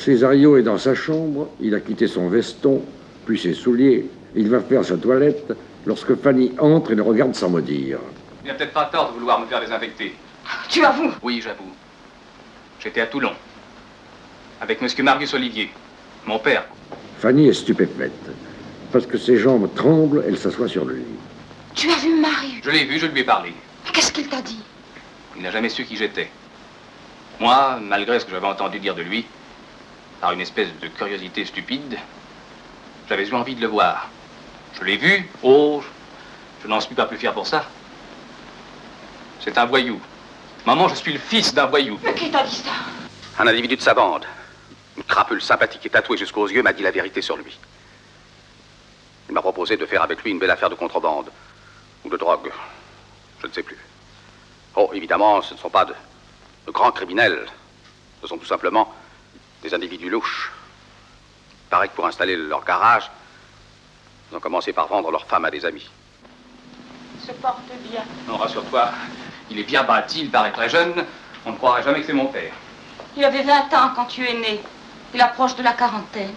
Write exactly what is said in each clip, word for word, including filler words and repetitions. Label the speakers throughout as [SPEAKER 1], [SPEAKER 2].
[SPEAKER 1] Césario est dans sa chambre, il a quitté son veston, puis ses souliers. Il va faire sa toilette lorsque Fanny entre et le regarde sans mot dire.
[SPEAKER 2] Il n'a peut-être pas tort de vouloir me faire désinfecter.
[SPEAKER 3] Tu avoues?
[SPEAKER 2] Oui, j'avoue. J'étais à Toulon, avec monsieur Marius Olivier, mon père.
[SPEAKER 1] Fanny est stupéfaite. Parce que ses jambes tremblent, elle s'assoit sur lui.
[SPEAKER 3] Tu as vu Marius?
[SPEAKER 2] Je l'ai vu, je lui ai parlé.
[SPEAKER 3] Qu'est-ce qu'il t'a dit?
[SPEAKER 2] Il n'a jamais su qui j'étais. Moi, malgré ce que j'avais entendu dire de lui, par une espèce de curiosité stupide, j'avais eu envie de le voir. Je l'ai vu, oh, je, je n'en suis pas plus fier pour ça. C'est un voyou. Maman, je suis le fils d'un voyou.
[SPEAKER 3] Mais qui t'a dit ça?
[SPEAKER 4] Un individu de sa bande, une crapule sympathique et tatouée jusqu'aux yeux, m'a dit la vérité sur lui. Il m'a proposé de faire avec lui une belle affaire de contrebande, ou de drogue, je ne sais plus. Oh, évidemment, ce ne sont pas de, de grands criminels. Ce sont tout simplement des individus louches. Il paraît que pour installer leur garage, ils ont commencé par vendre leurs femmes à des amis.
[SPEAKER 3] Il se porte bien.
[SPEAKER 2] Non, rassure-toi, il est bien bâti, il paraît très jeune. On ne croirait jamais que c'est mon père.
[SPEAKER 3] Il avait vingt ans quand tu es né. Il approche de la quarantaine.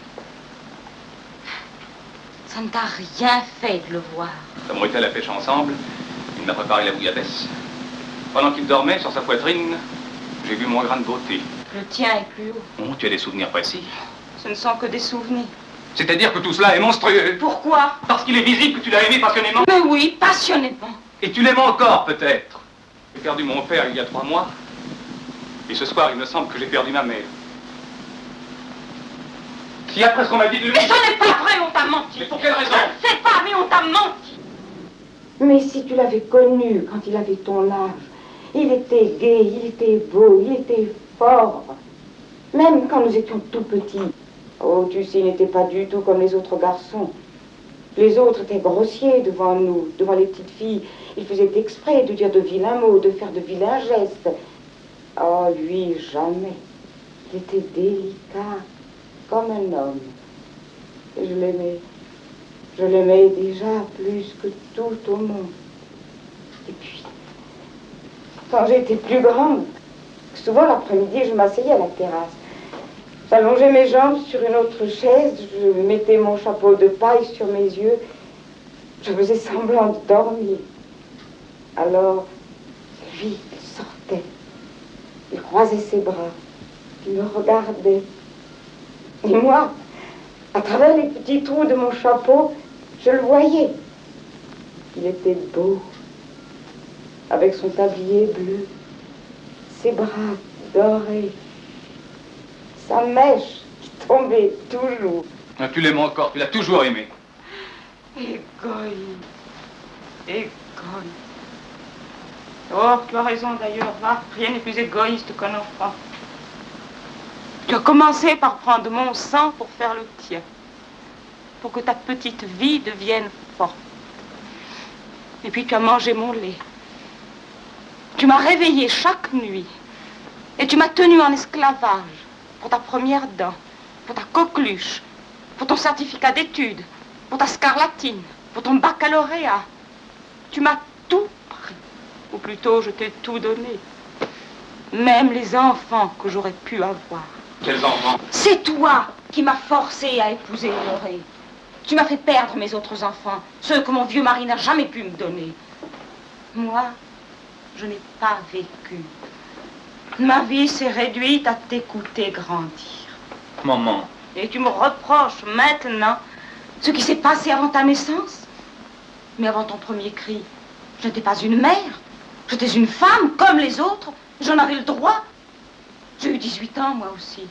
[SPEAKER 3] Ça ne t'a rien fait de le voir.
[SPEAKER 2] Nous avons été à la pêche ensemble. Il m'a préparé la bouillabaisse. Pendant qu'il dormait sur sa poitrine, j'ai vu mon grain de beauté.
[SPEAKER 3] Le tien est plus haut.
[SPEAKER 2] Oh, tu as des souvenirs précis.
[SPEAKER 3] Ce ne sont que des souvenirs.
[SPEAKER 2] C'est-à-dire que tout cela est monstrueux.
[SPEAKER 3] Pourquoi?
[SPEAKER 2] Parce qu'il est visible que tu l'as aimé passionnément.
[SPEAKER 3] Mais oui, passionnément.
[SPEAKER 2] Et tu l'aimes encore, peut-être. J'ai perdu mon père il y a trois mois. Et ce soir, il me semble que j'ai perdu ma mère. Si après ce qu'on m'a dit de lui...
[SPEAKER 3] Mais ce n'est pas vrai, on t'a menti.
[SPEAKER 2] Mais pour quelle raison?
[SPEAKER 3] Je ne sais pas, mais on t'a menti.
[SPEAKER 5] Mais si tu l'avais connu quand il avait ton âge, il était gai, il était beau, il était fort. Même quand nous étions tout petits. Oh, tu sais, il n'était pas du tout comme les autres garçons. Les autres étaient grossiers devant nous, devant les petites filles. Ils faisaient exprès de dire de vilains mots, de faire de vilains gestes. Oh, lui, jamais. Il était délicat, comme un homme. Et je l'aimais. Je l'aimais déjà plus que tout au monde. Et puis, quand j'étais plus grande, souvent l'après-midi, je m'asseyais à la terrasse. J'allongeais mes jambes sur une autre chaise, je mettais mon chapeau de paille sur mes yeux. Je faisais semblant de dormir. Alors, lui, il sortait. Il croisait ses bras. Il me regardait. Et moi, à travers les petits trous de mon chapeau, je le voyais. Il était beau, avec son tablier bleu, ses bras dorés, sa mèche qui tombait toujours.
[SPEAKER 2] Ah, tu l'aimes encore, tu l'as toujours aimé.
[SPEAKER 3] Égoïste. Égoïste. Oh, tu as raison d'ailleurs, va. Rien n'est plus égoïste qu'un enfant. Tu as commencé par prendre mon sang pour faire le tien. Pour que ta petite vie devienne forte. Et puis tu as mangé mon lait. Tu m'as réveillée chaque nuit. Et tu m'as tenue en esclavage pour ta première dent, pour ta coqueluche, pour ton certificat d'études, pour ta scarlatine, pour ton baccalauréat. Tu m'as tout pris. Ou plutôt, je t'ai tout donné. Même les enfants que j'aurais pu avoir.
[SPEAKER 2] Quels enfants?
[SPEAKER 3] C'est toi qui m'as forcé à épouser Honoré. Tu m'as fait perdre mes autres enfants, ceux que mon vieux mari n'a jamais pu me donner. Moi, je n'ai pas vécu. Ma vie s'est réduite à t'écouter grandir.
[SPEAKER 2] Maman.
[SPEAKER 3] Et tu me reproches maintenant ce qui s'est passé avant ta naissance? Mais avant ton premier cri, je n'étais pas une mère. J'étais une femme comme les autres. J'en avais le droit. J'ai eu dix-huit ans, moi aussi.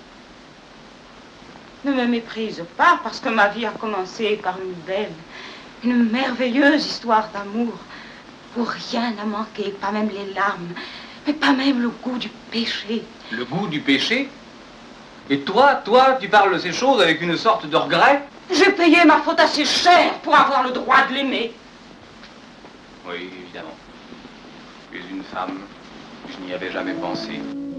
[SPEAKER 3] Ne me méprise pas, parce que ma vie a commencé par une belle, une merveilleuse histoire d'amour, où rien n'a manqué, pas même les larmes, mais pas même le goût du péché.
[SPEAKER 2] Le goût du péché? Et toi, toi, tu parles de ces choses avec une sorte de regret?
[SPEAKER 3] J'ai payé ma faute assez cher pour avoir le droit de l'aimer.
[SPEAKER 2] Oui, évidemment. Tu es une femme. Je n'y avais jamais pensé.